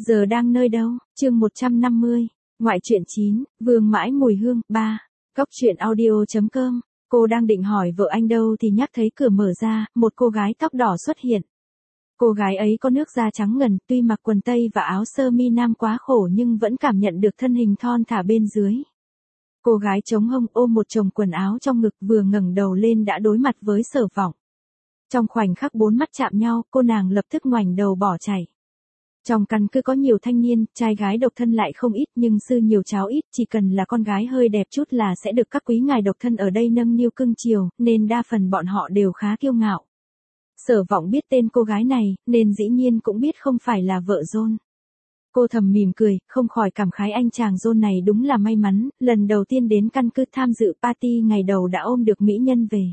giờ đang nơi đâu? Chương 150. Ngoại truyện 9, Vương mãi mùi hương 3. Góc truyện audio.com. Cô đang định hỏi vợ anh đâu thì nhắc thấy cửa mở ra, một cô gái tóc đỏ xuất hiện. Cô gái ấy có nước da trắng ngần, tuy mặc quần tây và áo sơ mi nam quá khổ nhưng vẫn cảm nhận được thân hình thon thả bên dưới. Cô gái chống hông ôm một chồng quần áo trong ngực, vừa ngẩng đầu lên đã đối mặt với Sở Vọng. Trong khoảnh khắc bốn mắt chạm nhau, cô nàng lập tức ngoảnh đầu bỏ chạy. Trong căn cứ có nhiều thanh niên, trai gái độc thân lại không ít, nhưng sư nhiều cháu ít, chỉ cần là con gái hơi đẹp chút là sẽ được các quý ngài độc thân ở đây nâng niu cưng chiều, nên đa phần bọn họ đều khá kiêu ngạo. Sở Vọng biết tên cô gái này, nên dĩ nhiên cũng biết không phải là vợ John. Cô thầm mỉm cười, không khỏi cảm khái anh chàng John này đúng là may mắn, lần đầu tiên đến căn cứ tham dự party ngày đầu đã ôm được mỹ nhân về.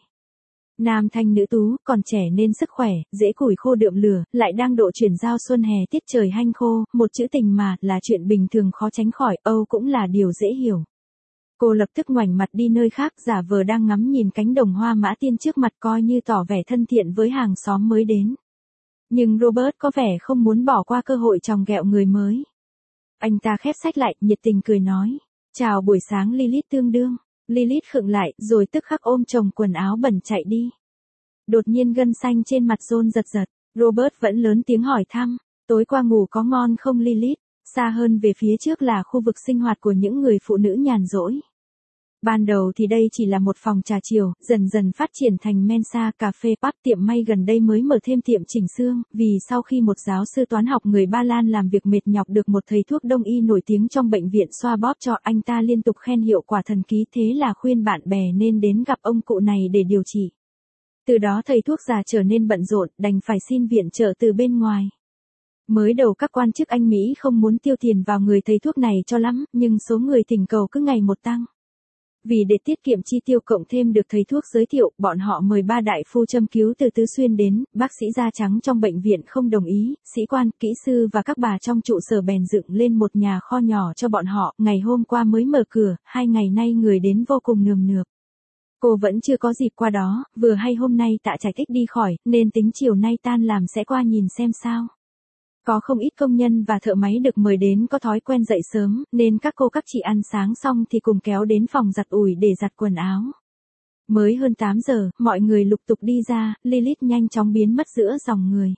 Nam thanh nữ tú, còn trẻ nên sức khỏe, dễ củi khô đượm lửa, lại đang độ chuyển giao xuân hè tiết trời hanh khô, một chữ tình mà là chuyện bình thường khó tránh khỏi, cũng là điều dễ hiểu. Cô lập tức ngoảnh mặt đi nơi khác, giả vờ đang ngắm nhìn cánh đồng hoa mã tiên trước mặt, coi như tỏ vẻ thân thiện với hàng xóm mới đến. Nhưng Robert có vẻ không muốn bỏ qua cơ hội chòng ghẹo người mới. Anh ta khép sách lại, nhiệt tình cười nói, chào buổi sáng Lilith tương đương. Lilith khựng lại, rồi tức khắc ôm chồng quần áo bẩn chạy đi. Đột nhiên gân xanh trên mặt John giật giật, Robert vẫn lớn tiếng hỏi thăm, tối qua ngủ có ngon không Lilith? Xa hơn về phía trước là khu vực sinh hoạt của những người phụ nữ nhàn rỗi. Ban đầu thì đây chỉ là một phòng trà chiều, dần dần phát triển thành mensa, cà phê, pub, tiệm may, gần đây mới mở thêm tiệm chỉnh xương, vì sau khi một giáo sư toán học người Ba Lan làm việc mệt nhọc được một thầy thuốc đông y nổi tiếng trong bệnh viện xoa bóp cho, anh ta liên tục khen hiệu quả thần kỳ, thế là khuyên bạn bè nên đến gặp ông cụ này để điều trị. Từ đó thầy thuốc già trở nên bận rộn, đành phải xin viện trợ từ bên ngoài. Mới đầu các quan chức Anh Mỹ không muốn tiêu tiền vào người thầy thuốc này cho lắm, nhưng số người thỉnh cầu cứ ngày một tăng. Vì để tiết kiệm chi tiêu cộng thêm được thầy thuốc giới thiệu, bọn họ mời 3 đại phu châm cứu từ Tứ Xuyên đến, bác sĩ da trắng trong bệnh viện không đồng ý, sĩ quan, kỹ sư và các bà trong trụ sở bèn dựng lên một nhà kho nhỏ cho bọn họ, ngày hôm qua mới mở cửa, 2 ngày nay người đến vô cùng nườm nượp. Cô vẫn chưa có dịp qua đó, vừa hay hôm nay Tạ Trạch Ích đi khỏi, nên tính chiều nay tan làm sẽ qua nhìn xem sao. Có không ít công nhân và thợ máy được mời đến có thói quen dậy sớm, nên các cô các chị ăn sáng xong thì cùng kéo đến phòng giặt ủi để giặt quần áo. Mới hơn 8 giờ, mọi người lục tục đi ra, Lilith nhanh chóng biến mất giữa dòng người.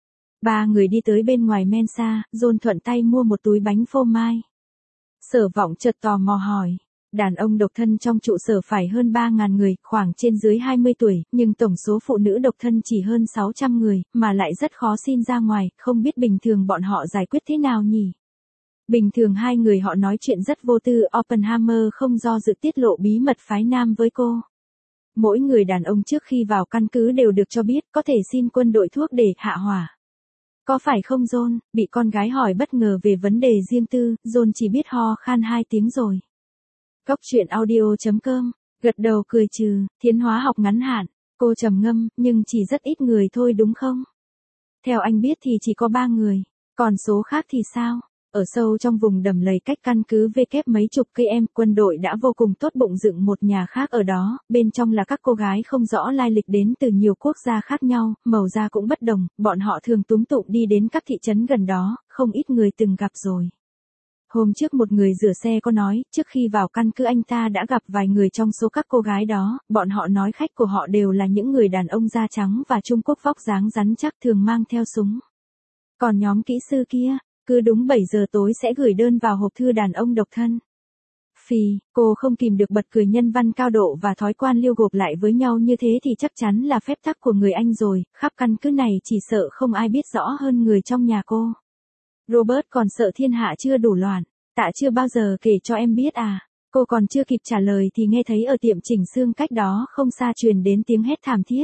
3 người đi tới bên ngoài mensa, John thuận tay mua một túi bánh phô mai. Sở Vọng chợt tò mò hỏi. Đàn ông độc thân trong trụ sở phải hơn 3.000 người, khoảng trên dưới 20 tuổi, nhưng tổng số phụ nữ độc thân chỉ hơn 600 người, mà lại rất khó xin ra ngoài, không biết bình thường bọn họ giải quyết thế nào nhỉ? Bình thường hai người họ nói chuyện rất vô tư, Oppenheimer không do dự tiết lộ bí mật phái nam với cô. Mỗi người đàn ông trước khi vào căn cứ đều được cho biết có thể xin quân đội thuốc để hạ hỏa. Có phải không John? Bị con gái hỏi bất ngờ về vấn đề riêng tư, John chỉ biết ho khan 2 tiếng rồi. Góc truyện audio.com, gật đầu cười trừ, thiến hóa học ngắn hạn, cô trầm ngâm, nhưng chỉ rất ít người thôi đúng không? Theo anh biết thì chỉ có 3 người, còn số khác thì sao? Ở sâu trong vùng đầm lầy cách căn cứ V mấy chục km, quân đội đã vô cùng tốt bụng dựng một nhà khác ở đó, bên trong là các cô gái không rõ lai lịch đến từ nhiều quốc gia khác nhau, màu da cũng bất đồng, bọn họ thường túm tụm đi đến các thị trấn gần đó, không ít người từng gặp rồi. Hôm trước một người rửa xe có nói, trước khi vào căn cứ anh ta đã gặp vài người trong số các cô gái đó, bọn họ nói khách của họ đều là những người đàn ông da trắng và Trung Quốc vóc dáng rắn chắc thường mang theo súng. Còn nhóm kỹ sư kia, cứ đúng 7 giờ tối sẽ gửi đơn vào hộp thư đàn ông độc thân. Phì, cô không kìm được bật cười, nhân văn cao độ và thói quan liêu gộp lại với nhau như thế thì chắc chắn là phép tắc của người Anh rồi, khắp căn cứ này chỉ sợ không ai biết rõ hơn người trong nhà cô. Robert còn sợ thiên hạ chưa đủ loạn, Tạ chưa bao giờ kể cho em biết à? Cô còn chưa kịp trả lời thì nghe thấy ở tiệm chỉnh xương cách đó không xa truyền đến tiếng hét thảm thiết.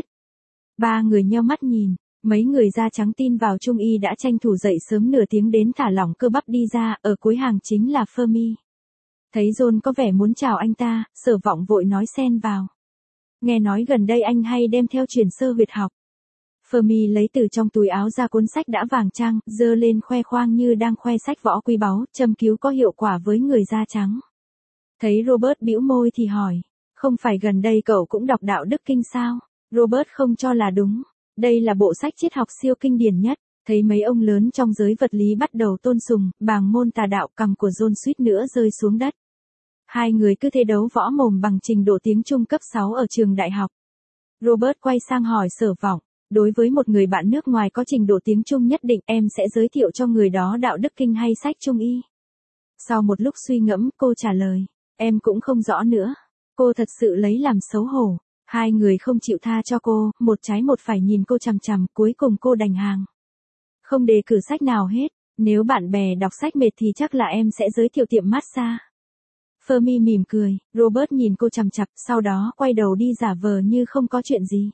3 người nheo mắt nhìn, mấy người da trắng tin vào Trung y đã tranh thủ dậy sớm nửa tiếng đến thả lỏng cơ bắp đi ra, ở cuối hàng chính là Fermi. Thấy John có vẻ muốn chào anh ta, Sở Vọng vội nói xen vào. Nghe nói gần đây anh hay đem theo truyền sơ huyệt học. Fermi lấy từ trong túi áo ra cuốn sách đã vàng trang, giơ lên khoe khoang như đang khoe sách võ quý báu, châm cứu có hiệu quả với người da trắng. Thấy Robert bĩu môi thì hỏi, không phải gần đây cậu cũng đọc đạo đức kinh sao? Robert không cho là đúng. Đây là bộ sách triết học siêu kinh điển nhất. Thấy mấy ông lớn trong giới vật lý bắt đầu tôn sùng, bàng môn tà đạo, cằm của John suýt nữa rơi xuống đất. Hai người cứ thế đấu võ mồm bằng trình độ tiếng Trung cấp 6 ở trường đại học. Robert quay sang hỏi Sở Vọng, đối với một người bạn nước ngoài có trình độ tiếng Trung nhất định em sẽ giới thiệu cho người đó đạo đức kinh hay sách Trung y. Sau một lúc suy ngẫm, cô trả lời, em cũng không rõ nữa. Cô thật sự lấy làm xấu hổ. Hai người không chịu tha cho cô, một trái một phải nhìn cô chằm chằm, cuối cùng cô đành hàng. Không đề cử sách nào hết, nếu bạn bè đọc sách mệt thì chắc là em sẽ giới thiệu tiệm massage. Fermi mỉm cười, Robert nhìn cô chằm chằm, sau đó quay đầu đi giả vờ như không có chuyện gì.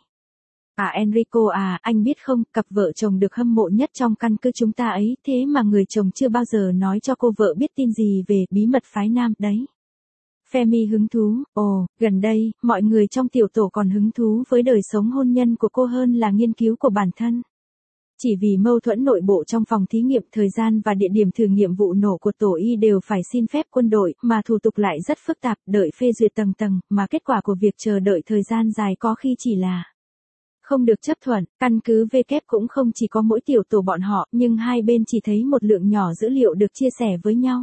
Enrico anh biết không, cặp vợ chồng được hâm mộ nhất trong căn cứ chúng ta ấy, thế mà người chồng chưa bao giờ nói cho cô vợ biết tin gì về bí mật phái nam đấy. Femi hứng thú, gần đây, mọi người trong tiểu tổ còn hứng thú với đời sống hôn nhân của cô hơn là nghiên cứu của bản thân. Chỉ vì mâu thuẫn nội bộ trong phòng thí nghiệm, thời gian và địa điểm thử nghiệm vụ nổ của tổ y đều phải xin phép quân đội, mà thủ tục lại rất phức tạp, đợi phê duyệt tầng tầng, mà kết quả của việc chờ đợi thời gian dài có khi chỉ là không được chấp thuận. Căn cứ W cũng không chỉ có mỗi tiểu tổ bọn họ, nhưng hai bên chỉ thấy một lượng nhỏ dữ liệu được chia sẻ với nhau.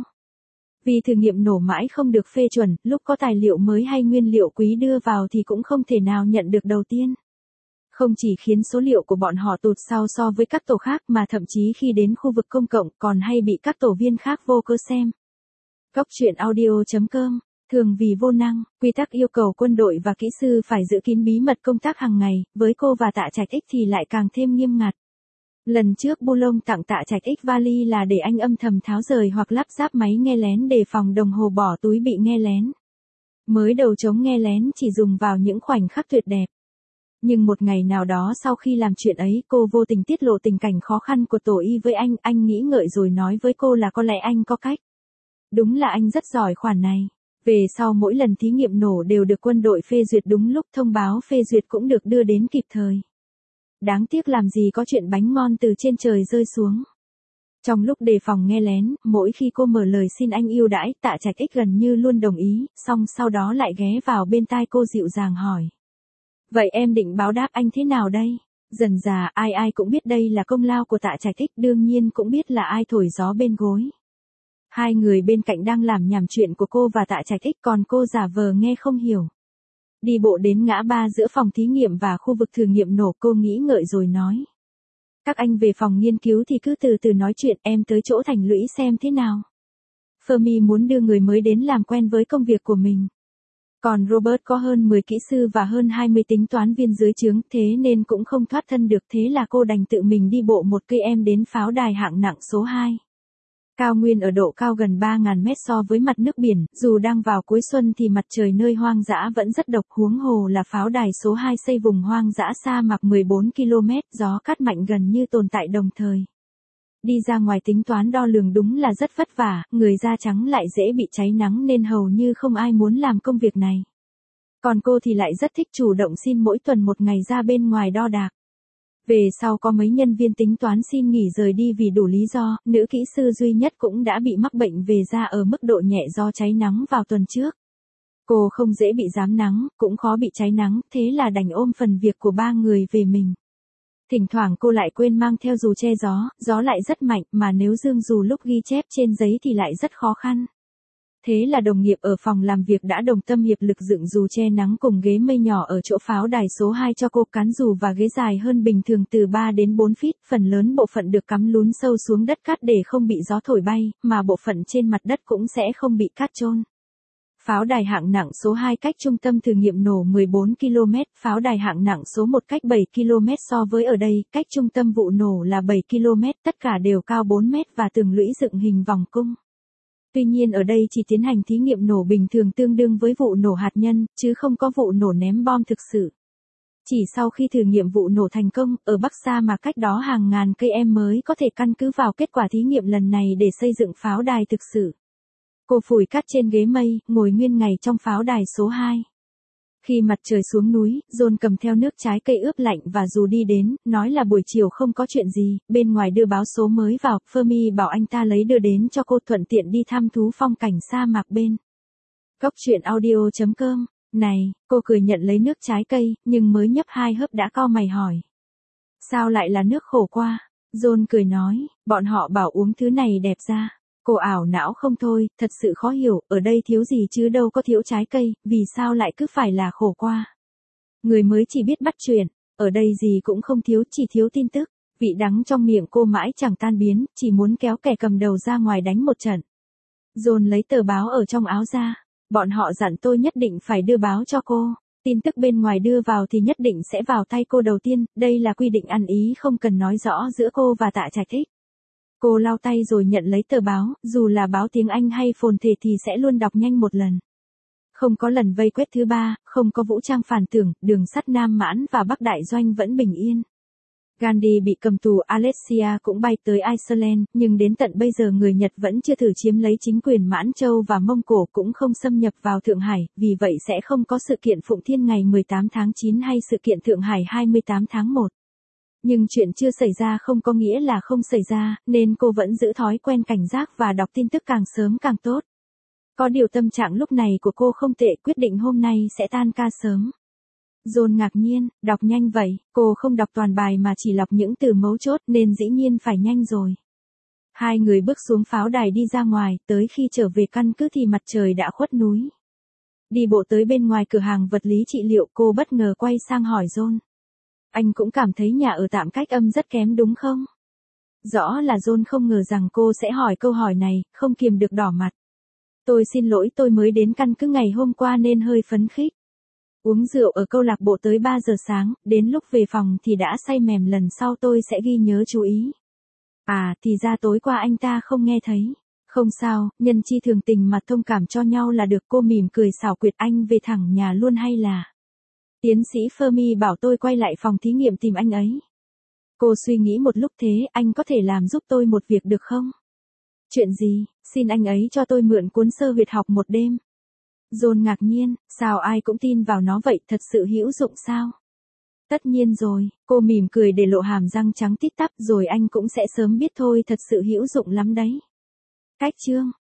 Vì thử nghiệm nổ mãi không được phê chuẩn, lúc có tài liệu mới hay nguyên liệu quý đưa vào thì cũng không thể nào nhận được đầu tiên. Không chỉ khiến số liệu của bọn họ tụt sau so với các tổ khác mà thậm chí khi đến khu vực công cộng còn hay bị các tổ viên khác vô cớ xem. Góc truyện audio.com, thường vì vô năng, quy tắc yêu cầu quân đội và kỹ sư phải giữ kín bí mật công tác hàng ngày, với cô và Tạ Trạch X thì lại càng thêm nghiêm ngặt. Lần trước Bulong tặng Tạ Trạch X vali là để anh âm thầm tháo rời hoặc lắp ráp máy nghe lén đề phòng đồng hồ bỏ túi bị nghe lén. Mới đầu chống nghe lén chỉ dùng vào những khoảnh khắc tuyệt đẹp. Nhưng một ngày nào đó sau khi làm chuyện ấy, cô vô tình tiết lộ tình cảnh khó khăn của tổ y với anh nghĩ ngợi rồi nói với cô là có lẽ anh có cách. Đúng là anh rất giỏi khoản này. Về sau mỗi lần thí nghiệm nổ đều được quân đội phê duyệt đúng lúc, thông báo phê duyệt cũng được đưa đến kịp thời. Đáng tiếc làm gì có chuyện bánh ngon từ trên trời rơi xuống. Trong lúc đề phòng nghe lén, mỗi khi cô mở lời xin anh ưu đãi, Tạ Trạch X gần như luôn đồng ý, xong sau đó lại ghé vào bên tai cô dịu dàng hỏi. Vậy em định báo đáp anh thế nào đây? Dần dà ai cũng biết đây là công lao của Tạ Trạch X, đương nhiên cũng biết là ai thổi gió bên gối. Hai người bên cạnh đang làm nhảm chuyện của cô và Tạ Trạch X, còn cô giả vờ nghe không hiểu. Đi bộ đến ngã ba giữa phòng thí nghiệm và khu vực thử nghiệm nổ, cô nghĩ ngợi rồi nói. Các anh về phòng nghiên cứu thì cứ từ từ nói chuyện, em tới chỗ Thành Lũy xem thế nào. Fermi muốn đưa người mới đến làm quen với công việc của mình. Còn Robert có hơn 10 kỹ sư và hơn 20 tính toán viên dưới trướng, thế nên cũng không thoát thân được, thế là cô đành tự mình đi bộ 1 km đến pháo đài hạng nặng số 2. Cao nguyên ở độ cao gần 3.000 mét so với mặt nước biển, dù đang vào cuối xuân thì mặt trời nơi hoang dã vẫn rất độc, huống hồ là pháo đài số 2 xây vùng hoang dã sa mạc 14 km, gió cát mạnh gần như tồn tại đồng thời. Đi ra ngoài tính toán đo lường đúng là rất vất vả, người da trắng lại dễ bị cháy nắng nên hầu như không ai muốn làm công việc này. Còn cô thì lại rất thích chủ động xin mỗi tuần một ngày ra bên ngoài đo đạc. Về sau có mấy nhân viên tính toán xin nghỉ rời đi vì đủ lý do, nữ kỹ sư duy nhất cũng đã bị mắc bệnh về da ở mức độ nhẹ do cháy nắng vào tuần trước. Cô không dễ bị rám nắng, cũng khó bị cháy nắng, thế là đành ôm phần việc của 3 người về mình. Thỉnh thoảng cô lại quên mang theo dù che gió, gió lại rất mạnh, mà nếu dương dù lúc ghi chép trên giấy thì lại rất khó khăn. Thế là đồng nghiệp ở phòng làm việc đã đồng tâm hiệp lực dựng dù che nắng cùng ghế mây nhỏ ở chỗ pháo đài số 2 cho cô, cán dù và ghế dài hơn bình thường từ 3 đến 4 feet, phần lớn bộ phận được cắm lún sâu xuống đất cát để không bị gió thổi bay, mà bộ phận trên mặt đất cũng sẽ không bị cát chôn. Pháo đài hạng nặng số 2 cách trung tâm thử nghiệm nổ 14 km, pháo đài hạng nặng số 1 cách 7 km, so với ở đây, cách trung tâm vụ nổ là 7 km, tất cả đều cao 4 mét và tường lũy dựng hình vòng cung. Tuy nhiên ở đây chỉ tiến hành thí nghiệm nổ bình thường tương đương với vụ nổ hạt nhân, chứ không có vụ nổ ném bom thực sự. Chỉ sau khi thử nghiệm vụ nổ thành công, ở Bắc Sa mà cách đó hàng ngàn cây em mới có thể căn cứ vào kết quả thí nghiệm lần này để xây dựng pháo đài thực sự. Cô phủi cát trên ghế mây, ngồi nguyên ngày trong pháo đài số 2. Khi mặt trời xuống núi, John cầm theo nước trái cây ướp lạnh và dù đi đến, nói là buổi chiều không có chuyện gì, bên ngoài đưa báo số mới vào, Fermi bảo anh ta lấy đưa đến cho cô thuận tiện đi thăm thú phong cảnh sa mạc bên. Góc truyện audio.com, này, cô cười nhận lấy nước trái cây, nhưng mới nhấp 2 hớp đã cau mày hỏi. Sao lại là nước khổ qua? John cười nói, bọn họ bảo uống thứ này đẹp da. Cô ảo não không thôi, thật sự khó hiểu, ở đây thiếu gì chứ đâu có thiếu trái cây, vì sao lại cứ phải là khổ qua. Người mới chỉ biết bắt chuyện, ở đây gì cũng không thiếu, chỉ thiếu tin tức. Vị đắng trong miệng cô mãi chẳng tan biến, chỉ muốn kéo kẻ cầm đầu ra ngoài đánh một trận. John lấy tờ báo ở trong áo ra. Bọn họ dặn tôi nhất định phải đưa báo cho cô. Tin tức bên ngoài đưa vào thì nhất định sẽ vào tay cô đầu tiên, đây là quy định ăn ý không cần nói rõ giữa cô và Tạ Trạch Thích. Cô lau tay rồi nhận lấy tờ báo, dù là báo tiếng Anh hay phồn thể thì sẽ luôn đọc nhanh một lần. Không có lần vây quét thứ ba, không có vũ trang phản tưởng, đường sắt Nam Mãn và Bắc Đại Doanh vẫn bình yên. Gandhi bị cầm tù, Alexia cũng bay tới Iceland, nhưng đến tận bây giờ người Nhật vẫn chưa thử chiếm lấy chính quyền Mãn Châu và Mông Cổ cũng không xâm nhập vào Thượng Hải, vì vậy sẽ không có sự kiện Phụng Thiên ngày 18 tháng 9 hay sự kiện Thượng Hải 28 tháng 1. Nhưng chuyện chưa xảy ra không có nghĩa là không xảy ra, nên cô vẫn giữ thói quen cảnh giác và đọc tin tức càng sớm càng tốt. Có điều tâm trạng lúc này của cô không tệ, quyết định hôm nay sẽ tan ca sớm. John ngạc nhiên, đọc nhanh vậy, cô không đọc toàn bài mà chỉ lọc những từ mấu chốt nên dĩ nhiên phải nhanh rồi. Hai người bước xuống pháo đài đi ra ngoài, tới khi trở về căn cứ thì mặt trời đã khuất núi. Đi bộ tới bên ngoài cửa hàng vật lý trị liệu, cô bất ngờ quay sang hỏi John. Anh cũng cảm thấy nhà ở tạm cách âm rất kém đúng không? Rõ là John không ngờ rằng cô sẽ hỏi câu hỏi này, không kiềm được đỏ mặt. Tôi xin lỗi, tôi mới đến căn cứ ngày hôm qua nên hơi phấn khích. Uống rượu ở câu lạc bộ tới 3 giờ sáng, đến lúc về phòng thì đã say mềm, lần sau tôi sẽ ghi nhớ chú ý. À, thì ra tối qua anh ta không nghe thấy. Không sao, nhân chi thường tình mà thông cảm cho nhau là được. Cô mỉm cười xảo quyệt, anh về thẳng nhà luôn hay là? Tiến sĩ Fermi bảo tôi quay lại phòng thí nghiệm tìm anh ấy. Cô suy nghĩ một lúc, thế anh có thể làm giúp tôi một việc được không? Chuyện gì? Xin anh ấy cho tôi mượn cuốn sơ huyệt học một đêm. John ngạc nhiên, sao ai cũng tin vào nó vậy, thật sự hữu dụng sao? Tất nhiên rồi, cô mỉm cười để lộ hàm răng trắng tít tắp, rồi anh cũng sẽ sớm biết thôi, thật sự hữu dụng lắm đấy. Cách chương